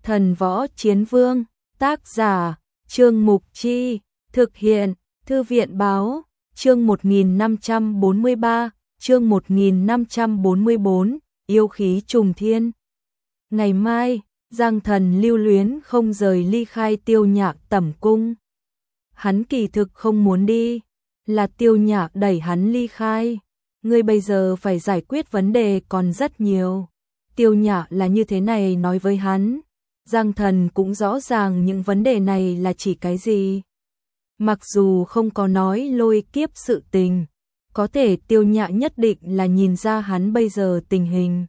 Thần Võ Chiến Vương, tác giả, Trương Mục Chi, thực hiện, Thư viện Báo, chương 1543, chương 1544, yêu khí trùng thiên. Ngày mai, Giang Thần lưu luyến không rời ly khai Tiêu Nhạc tẩm cung. Hắn kỳ thực không muốn đi, là Tiêu Nhạc đẩy hắn ly khai. Ngươi bây giờ phải giải quyết vấn đề còn rất nhiều. Tiêu Nhạc là như thế này nói với hắn. Giang Thần cũng rõ ràng những vấn đề này là chỉ cái gì. Mặc dù không có nói lôi kiếp sự tình, có thể Tiêu Nhạc nhất định là nhìn ra hắn bây giờ tình hình.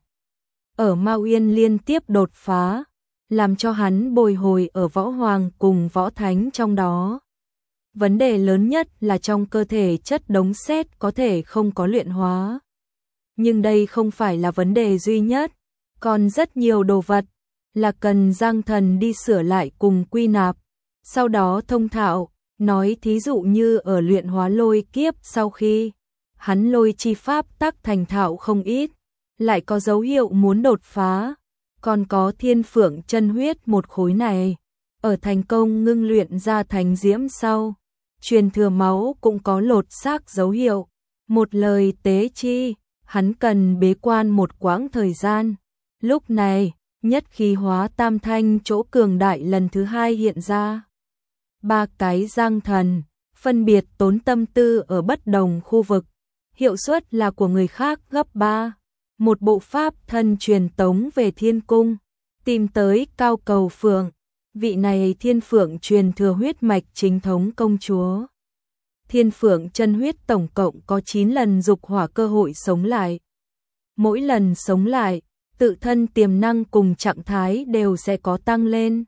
Ở Mao Uyên liên tiếp đột phá, làm cho hắn bồi hồi ở Võ Hoàng cùng Võ Thánh trong đó. Vấn đề lớn nhất là trong cơ thể chất đống sét có thể không có luyện hóa. Nhưng đây không phải là vấn đề duy nhất, còn rất nhiều đồ vật là cần Giang Thần đi sửa lại cùng quy nạp, sau đó thông thạo, nói thí dụ như ở luyện hóa lôi kiếp sau khi hắn lôi chi pháp tắc thành thạo không ít, lại có dấu hiệu muốn đột phá, còn có thiên phượng chân huyết một khối này, ở thành công ngưng luyện ra thành diễm sau, truyền thừa máu cũng có lột xác dấu hiệu, một lời tế chi, hắn cần bế quan một quãng thời gian. Lúc này, nhất khí hóa tam thanh chỗ cường đại lần thứ hai hiện ra. Ba cái Giang Thần, phân biệt tốn tâm tư ở bất đồng khu vực, hiệu suất là của người khác gấp 3. Một bộ pháp thân truyền tống về thiên cung, tìm tới Cao Cầu Phượng, vị này thiên phượng truyền thừa huyết mạch chính thống công chúa. Thiên phượng chân huyết tổng cộng có 9 lần dục hỏa cơ hội sống lại. Mỗi lần sống lại, tự thân tiềm năng cùng trạng thái đều sẽ có tăng lên.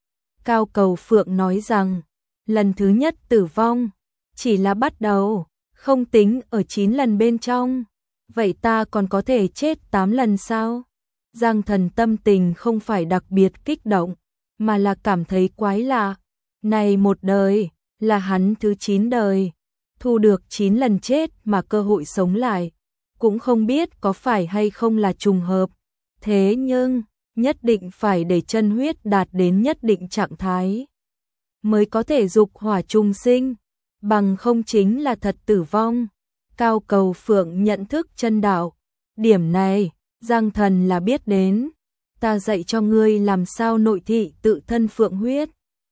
Cao Cầu Phượng nói rằng, lần thứ nhất tử vong, chỉ là bắt đầu, không tính ở 9 lần bên trong. Vậy ta còn có thể chết 8 lần sao? Giang Thần tâm tình không phải đặc biệt kích động, mà là cảm thấy quái lạ. Này một đời, là hắn thứ 9 đời, thu được 9 lần chết mà cơ hội sống lại. Cũng không biết có phải hay không là trùng hợp. Thế nhưng, nhất định phải để chân huyết đạt đến nhất định trạng thái, mới có thể dục hỏa trùng sinh, bằng không chính là thật tử vong. Cao Cầu Phượng nhận thức chân đạo, điểm này, Giang Thần là biết đến. Ta dạy cho ngươi làm sao nội thị tự thân phượng huyết.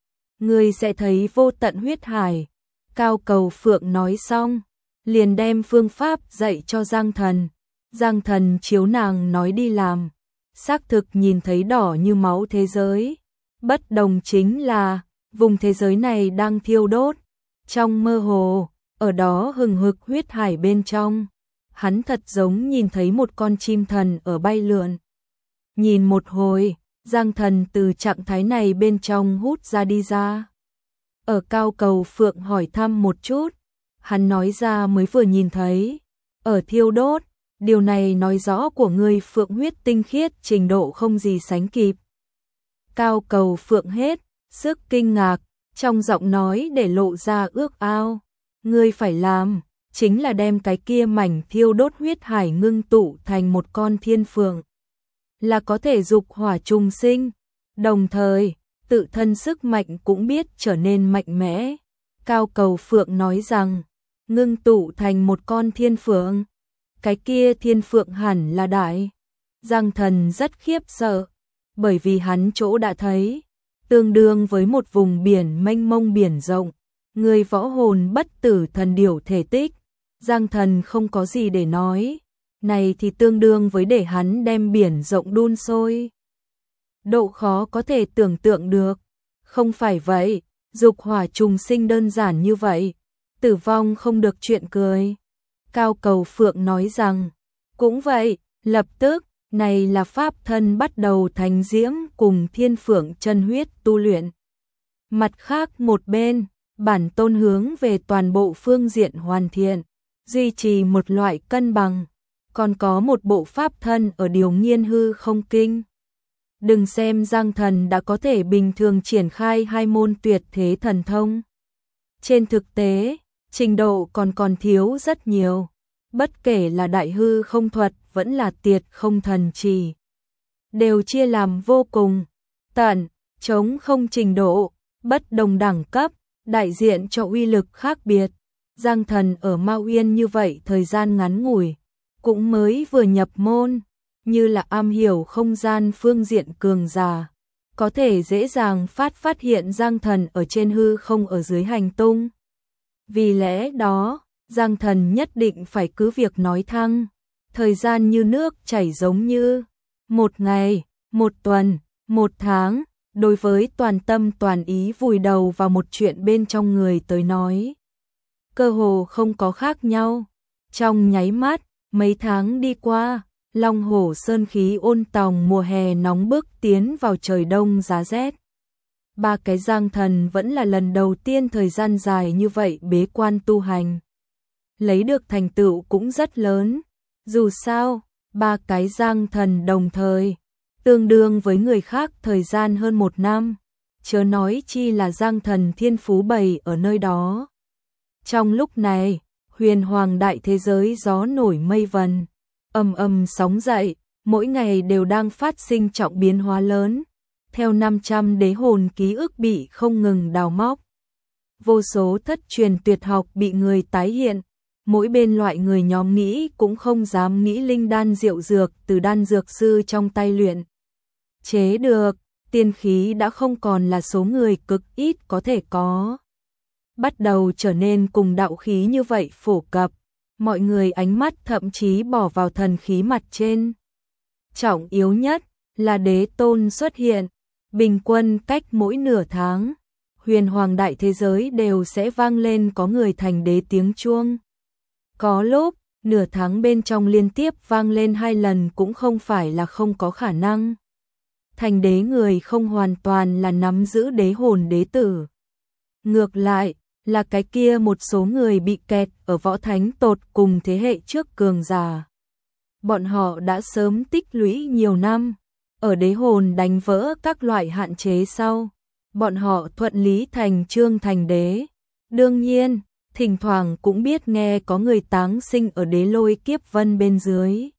Ngươi sẽ thấy vô tận huyết hải. Cao Cầu Phượng nói xong, liền đem phương pháp dạy cho Giang Thần. Giang Thần chiếu nàng nói đi làm, xác thực nhìn thấy đỏ như máu thế giới. Bất đồng chính là, vùng thế giới này đang thiêu đốt. Trong mơ hồ, ở đó hừng hực huyết hải bên trong, hắn thật giống nhìn thấy một con chim thần ở bay lượn. Nhìn một hồi, Giang Thần từ trạng thái này bên trong hút ra đi ra. Ở Cao Cầu Phượng hỏi thăm một chút, hắn nói ra mới vừa nhìn thấy, ở thiêu đốt, điều này nói rõ của người phượng huyết tinh khiết trình độ không gì sánh kịp. Cao Cầu Phượng hết sức kinh ngạc, trong giọng nói để lộ ra ước ao. Ngươi phải làm, chính là đem cái kia mảnh thiêu đốt huyết hải ngưng tụ thành một con thiên phượng. Là có thể dục hỏa trùng sinh, đồng thời, tự thân sức mạnh cũng biết trở nên mạnh mẽ. Cao Cầu Phượng nói rằng, ngưng tụ thành một con thiên phượng. Cái kia thiên phượng hẳn là đại. Giang Thần rất khiếp sợ, bởi vì hắn chỗ đã thấy, tương đương với một vùng biển mênh mông biển rộng. Người võ hồn bất tử thần điểu thể tích, Giang Thần không có gì để nói, này thì tương đương với để hắn đem biển rộng đun sôi. Độ khó có thể tưởng tượng được, không phải vậy, dục hỏa trùng sinh đơn giản như vậy, tử vong không được chuyện cười. Cao Cầu Phượng nói rằng, cũng vậy, lập tức, này là pháp thân bắt đầu thành diễm cùng thiên phượng chân huyết tu luyện. Mặt khác một bên, bản tôn hướng về toàn bộ phương diện hoàn thiện, duy trì một loại cân bằng, còn có một bộ pháp thân ở điều nghiên hư không kinh. Đừng xem Giang Thần đã có thể bình thường triển khai 2 môn tuyệt thế thần thông. Trên thực tế, trình độ còn thiếu rất nhiều, bất kể là đại hư không thuật vẫn là tiệt không thần trì, đều chia làm vô cùng. tận, chống không trình độ, bất đồng đẳng cấp, đại diện cho uy lực khác biệt. Giang Thần ở Mao Uyên như vậy thời gian ngắn ngủi, cũng mới vừa nhập môn, như là am hiểu không gian phương diện cường giả, có thể dễ dàng phát hiện Giang Thần ở trên hư không ở dưới hành tung. Vì lẽ đó, Giang Thần nhất định phải cứ việc nói thăng, thời gian như nước chảy giống như một ngày, một tuần, một tháng, đối với toàn tâm toàn ý vùi đầu vào một chuyện bên trong người tới nói. Cơ hồ không có khác nhau, trong nháy mắt, mấy tháng đi qua, Long Hổ Sơn khí ôn tòng mùa hè nóng bức tiến vào trời đông giá rét. Ba cái Giang Thần vẫn là lần đầu tiên thời gian dài như vậy bế quan tu hành. Lấy được thành tựu cũng rất lớn, dù sao, ba cái Giang Thần đồng thời, tương đương với người khác thời gian hơn 1 năm, chớ nói chi là Giang Thần thiên phú bày ở nơi đó. Trong lúc này, huyền hoàng đại thế giới gió nổi mây vần, ầm ầm sóng dậy, mỗi ngày đều đang phát sinh trọng biến hóa lớn. Theo 500 đế hồn ký ức bị không ngừng đào móc. Vô số thất truyền tuyệt học bị người tái hiện, mỗi bên loại người nhóm nghĩ cũng không dám nghĩ linh đan diệu dược từ đan dược sư trong tay luyện. Chế được, tiên khí đã không còn là số người cực ít có thể có. Bắt đầu trở nên cùng đạo khí như vậy phổ cập, mọi người ánh mắt thậm chí bỏ vào thần khí mặt trên. Trọng yếu nhất là đế tôn xuất hiện, bình quân cách mỗi nửa tháng, huyền hoàng đại thế giới đều sẽ vang lên có người thành đế tiếng chuông. Có lúc, nửa tháng bên trong liên tiếp vang lên 2 lần cũng không phải là không có khả năng. Thành đế người không hoàn toàn là nắm giữ đế hồn đế tử. Ngược lại, là cái kia một số người bị kẹt ở võ thánh tột cùng thế hệ trước cường giả. Bọn họ đã sớm tích lũy nhiều năm, ở đế hồn đánh vỡ các loại hạn chế sau, bọn họ thuận lý thành chương thành đế. Đương nhiên, thỉnh thoảng cũng biết nghe có người táng sinh ở đế lôi kiếp vân bên dưới.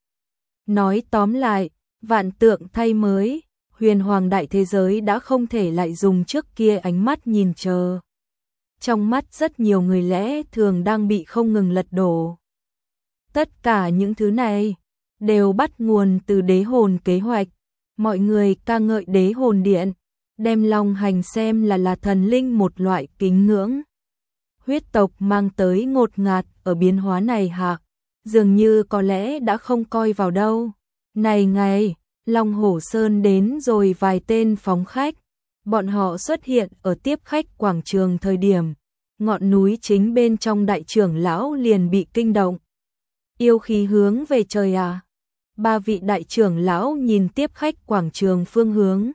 Nói tóm lại, vạn tượng thay mới, huyền hoàng đại thế giới đã không thể lại dùng trước kia ánh mắt nhìn chờ. Trong mắt rất nhiều người lẽ thường đang bị không ngừng lật đổ. Tất cả những thứ này đều bắt nguồn từ đế hồn kế hoạch. Mọi người ca ngợi đế hồn điện, đem Long Hành xem là thần linh một loại kính ngưỡng. Huyết tộc mang tới ngột ngạt ở biến hóa này hạ, dường như có lẽ đã không coi vào đâu. Này ngày, Long Hổ Sơn đến rồi vài tên phóng khách, bọn họ xuất hiện ở tiếp khách quảng trường thời điểm, ngọn núi chính bên trong đại trưởng lão liền bị kinh động. Yêu khí hướng về trời à? 3 vị đại trưởng lão nhìn tiếp khách quảng trường phương hướng.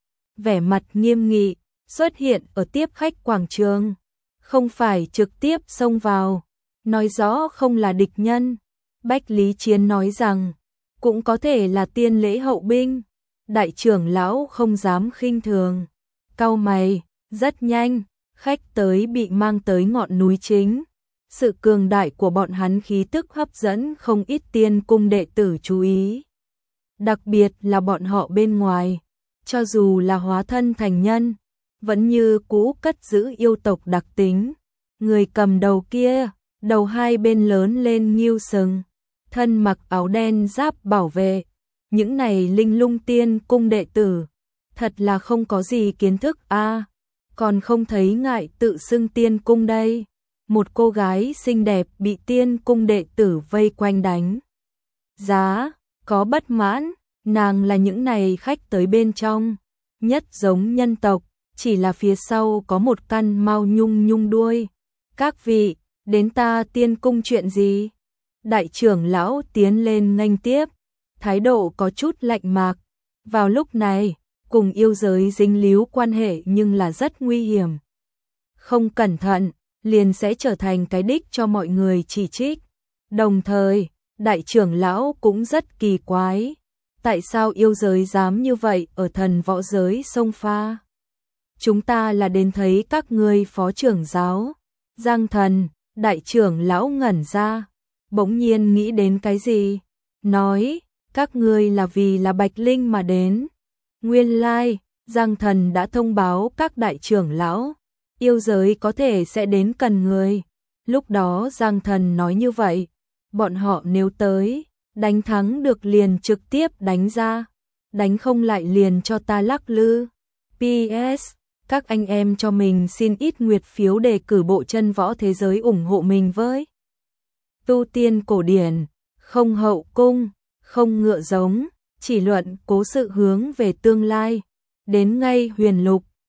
Vẻ mặt nghiêm nghị, xuất hiện ở tiếp khách quảng trường. Không phải trực tiếp xông vào, nói rõ không là địch nhân. Bách Lý Chiến nói rằng, cũng có thể là tiên lễ hậu binh. Đại trưởng lão không dám khinh thường. Cau mày, rất nhanh, khách tới bị mang tới ngọn núi chính. Sự cường đại của bọn hắn khí tức hấp dẫn không ít tiên cung đệ tử chú ý. Đặc biệt là bọn họ bên ngoài, cho dù là hóa thân thành nhân, vẫn như cũ cất giữ yêu tộc đặc tính. Người cầm đầu kia, đầu hai bên lớn lên nghiêu sừng, thân mặc áo đen giáp bảo vệ. Những này linh lung tiên cung đệ tử, thật là không có gì kiến thức a, còn không thấy ngại tự xưng tiên cung đây. Một cô gái xinh đẹp bị tiên cung đệ tử vây quanh đánh giá, có bất mãn, nàng là những này khách tới bên trong, nhất giống nhân tộc, chỉ là phía sau có một căn mao nhung nhung đuôi. Các vị, đến ta tiên cung chuyện gì? Đại trưởng lão tiến lên nghênh tiếp, thái độ có chút lạnh mạc. Vào lúc này, cùng yêu giới dính líu quan hệ nhưng là rất nguy hiểm. Không cẩn thận, liền sẽ trở thành cái đích cho mọi người chỉ trích. Đồng thời, đại trưởng lão cũng rất kỳ quái. Tại sao yêu giới dám như vậy ở thần võ giới xông pha? Chúng ta là đến thấy các ngươi phó trưởng giáo. Giang Thần, đại trưởng lão ngẩn ra, bỗng nhiên nghĩ đến cái gì? Nói, các ngươi là vì là Bạch Linh mà đến. Nguyên lai, Giang Thần đã thông báo các đại trưởng lão, yêu giới có thể sẽ đến cần người. Lúc đó Giang Thần nói như vậy, bọn họ nếu tới, đánh thắng được liền trực tiếp đánh ra, đánh không lại liền cho ta lắc lư. PS, các anh em cho mình xin ít nguyệt phiếu để cử bộ chân võ thế giới ủng hộ mình với. Tu tiên cổ điển, không hậu cung, không ngựa giống, chỉ luận cố sự hướng về tương lai. Đến ngay huyền lục,